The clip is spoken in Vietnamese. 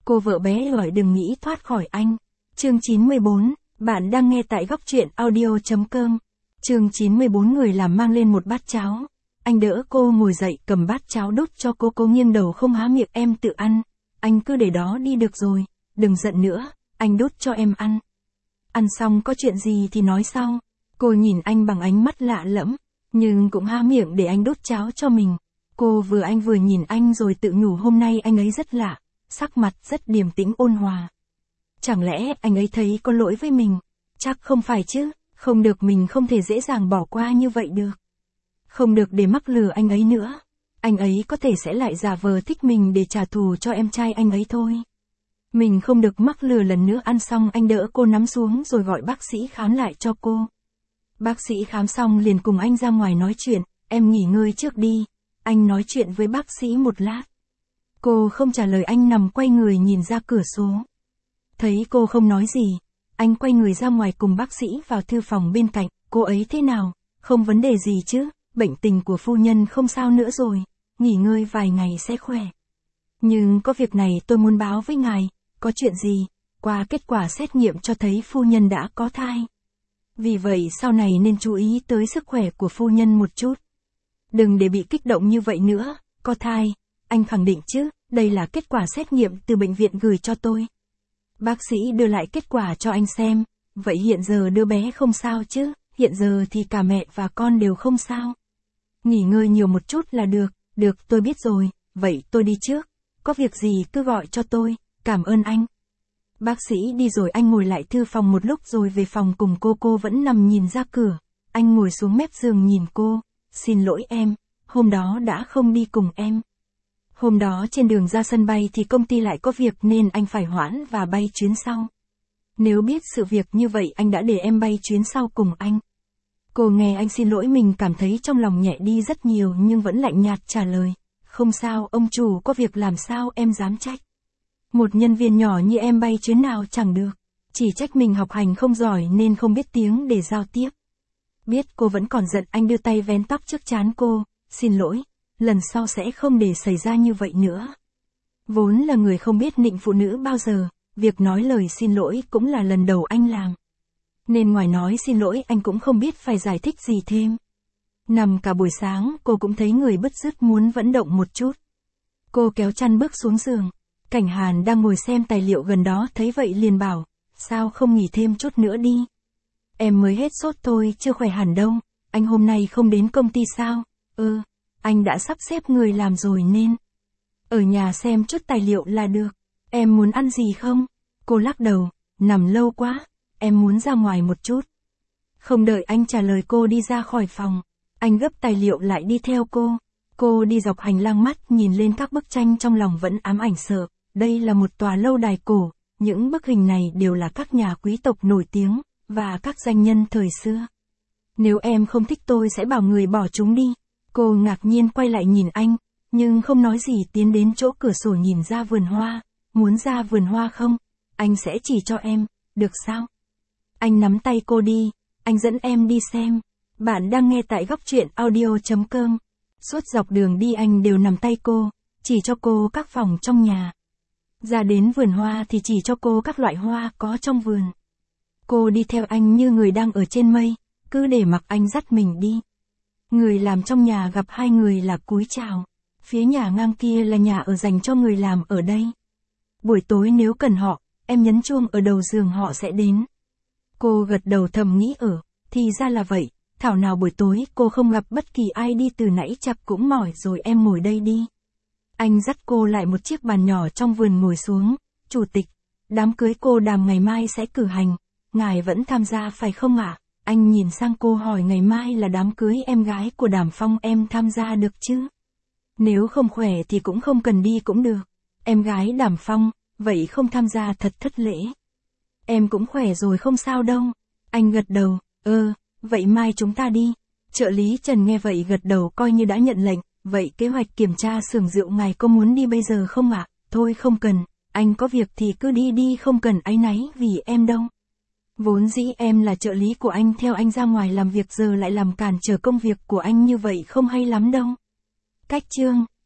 Cô vợ bé gọi đừng nghĩ thoát khỏi anh. Chương 94, bạn đang nghe tại góc truyện audio.com. Chương 94 người làm mang lên một bát cháo. Anh đỡ cô ngồi dậy cầm bát cháo đút cho cô nghiêng đầu không há miệng em tự ăn. Anh cứ để đó đi được rồi, đừng giận nữa, anh đút cho em ăn. Ăn xong có chuyện gì thì nói sau. Cô nhìn anh bằng ánh mắt lạ lẫm, nhưng cũng há miệng để anh đút cháo cho mình. Cô anh vừa nhìn anh rồi tự nhủ hôm nay anh ấy rất lạ, sắc mặt rất điềm tĩnh ôn hòa. Chẳng lẽ anh ấy thấy có lỗi với mình? Chắc không phải chứ, không được, mình không thể dễ dàng bỏ qua như vậy được. Không được để mắc lừa anh ấy nữa. Anh ấy có thể sẽ lại giả vờ thích mình để trả thù cho em trai anh ấy thôi. Mình không được mắc lừa lần nữa. Ăn xong anh đỡ cô nằm xuống rồi gọi bác sĩ khám lại cho cô. Bác sĩ khám xong liền cùng anh ra ngoài nói chuyện, em nghỉ ngơi trước đi. Anh nói chuyện với bác sĩ một lát. Cô không trả lời, anh nằm quay người nhìn ra cửa sổ. Thấy cô không nói gì, anh quay người ra ngoài cùng bác sĩ vào thư phòng bên cạnh. Cô ấy thế nào? Không vấn đề gì chứ, bệnh tình của phu nhân không sao nữa rồi, nghỉ ngơi vài ngày sẽ khỏe. Nhưng có việc này tôi muốn báo với ngài. Có chuyện gì? Qua kết quả xét nghiệm cho thấy phu nhân đã có thai. Vì vậy sau này nên chú ý tới sức khỏe của phu nhân một chút. Đừng để bị kích động như vậy nữa. Có thai, anh khẳng định chứ, đây là kết quả xét nghiệm từ bệnh viện gửi cho tôi. Bác sĩ đưa lại kết quả cho anh xem. Vậy hiện giờ đứa bé không sao chứ? Hiện giờ thì cả mẹ và con đều không sao. Nghỉ ngơi nhiều một chút là được. Được, tôi biết rồi, vậy tôi đi trước. Có việc gì cứ gọi cho tôi, cảm ơn anh. Bác sĩ đi rồi anh ngồi lại thư phòng một lúc rồi về phòng cùng cô vẫn nằm nhìn ra cửa. Anh ngồi xuống mép giường nhìn cô. Xin lỗi em, hôm đó đã không đi cùng em. Hôm đó trên đường ra sân bay thì công ty lại có việc nên anh phải hoãn và bay chuyến sau. Nếu biết sự việc như vậy anh đã để em bay chuyến sau cùng anh. Cô nghe anh xin lỗi mình cảm thấy trong lòng nhẹ đi rất nhiều nhưng vẫn lạnh nhạt trả lời. Không sao, ông chủ có việc làm sao em dám trách. Một nhân viên nhỏ như em bay chuyến nào chẳng được. Chỉ trách mình học hành không giỏi nên không biết tiếng để giao tiếp. Biết cô vẫn còn giận, anh đưa tay vén tóc trước trán cô. Xin lỗi, lần sau sẽ không để xảy ra như vậy nữa. Vốn là người không biết nịnh phụ nữ bao giờ, việc nói lời xin lỗi cũng là lần đầu anh làm. Nên ngoài nói xin lỗi anh cũng không biết phải giải thích gì thêm. Nằm cả buổi sáng cô cũng thấy người bứt rứt muốn vận động một chút. Cô kéo chăn bước xuống giường. Cảnh Hàn đang ngồi xem tài liệu gần đó thấy vậy liền bảo, sao không nghỉ thêm chút nữa đi. Em mới hết sốt thôi, chưa khỏe hẳn đâu. Anh hôm nay không đến công ty sao? Anh đã sắp xếp người làm rồi nên ở nhà xem chút tài liệu là được. Em muốn ăn gì không? Cô lắc đầu, nằm lâu quá, em muốn ra ngoài một chút. Không đợi anh trả lời cô đi ra khỏi phòng, anh gấp tài liệu lại đi theo cô. Cô đi dọc hành lang mắt nhìn lên các bức tranh trong lòng vẫn ám ảnh sợ. Đây là một tòa lâu đài cổ, những bức hình này đều là các nhà quý tộc nổi tiếng, và các danh nhân thời xưa. Nếu em không thích tôi sẽ bảo người bỏ chúng đi. Cô ngạc nhiên quay lại nhìn anh, nhưng không nói gì tiến đến chỗ cửa sổ nhìn ra vườn hoa. Muốn ra vườn hoa không? Anh sẽ chỉ cho em, được sao? Anh nắm tay cô đi, anh dẫn em đi xem. Bạn đang nghe tại góc truyện audio.com. Suốt dọc đường đi anh đều nắm tay cô, chỉ cho cô các phòng trong nhà. Ra đến vườn hoa thì chỉ cho cô các loại hoa có trong vườn. Cô đi theo anh như người đang ở trên mây, cứ để mặc anh dắt mình đi. Người làm trong nhà gặp hai người là cúi chào. Phía nhà ngang kia là nhà ở dành cho người làm ở đây. Buổi tối nếu cần họ, em nhấn chuông ở đầu giường họ sẽ đến. Cô gật đầu thầm nghĩ thì ra là vậy. Thảo nào buổi tối cô không gặp bất kỳ ai đi từ nãy chắc cũng mỏi rồi, em ngồi đây đi. Anh dắt cô lại một chiếc bàn nhỏ trong vườn ngồi xuống. Chủ tịch, đám cưới cô Đàm ngày mai sẽ cử hành. Ngài vẫn tham gia phải không ạ? Anh nhìn sang cô hỏi ngày mai là đám cưới em gái của Đàm Phong, em tham gia được chứ? Nếu không khỏe thì cũng không cần đi cũng được. Em gái Đàm Phong, vậy không tham gia thật thất lễ. Em cũng khỏe rồi không sao đâu. Anh gật đầu, vậy mai chúng ta đi. Trợ lý Trần nghe vậy gật đầu coi như đã nhận lệnh. Vậy kế hoạch kiểm tra xưởng rượu ngài có muốn đi bây giờ không ạ? Thôi không cần, anh có việc thì cứ đi đi, không cần áy náy vì em đâu. Vốn dĩ em là trợ lý của anh, theo anh ra ngoài làm việc giờ lại làm cản trở công việc của anh như vậy không hay lắm đâu. Cách chương